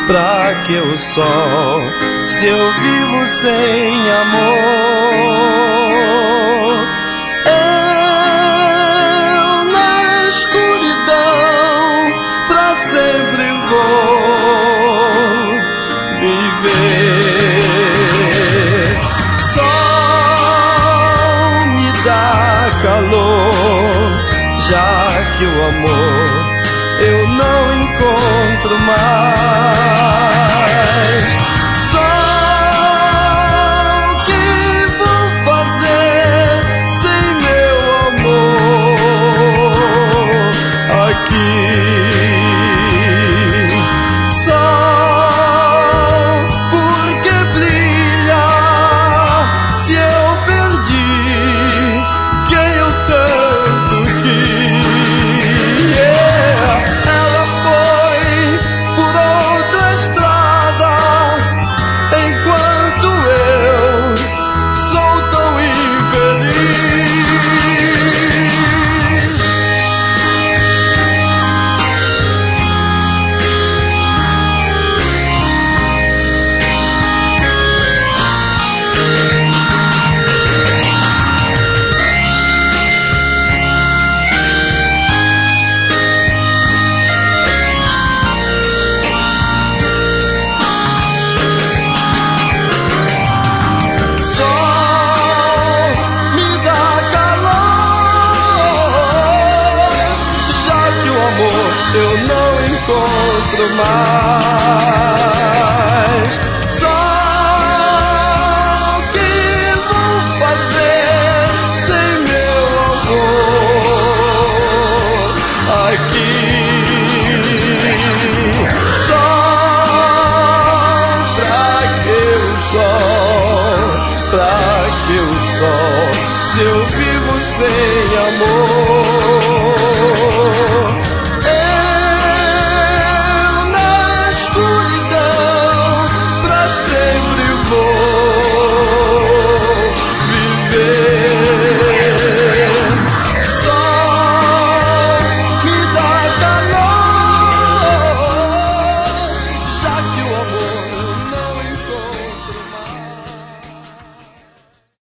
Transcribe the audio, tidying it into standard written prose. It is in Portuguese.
Pra que o sol, se eu vivo sem amor? Eu na escuridão pra sempre vou viver. Sol me dá calor, já que o amor eu não encontro mais. Sol, que vou fazer sem meu amor aqui? Sol, por que brilha se eu perdi quem eu tanto quis? Ela foi por outra estrada, enquanto eu sou tão infeliz. Eu não encontro mais.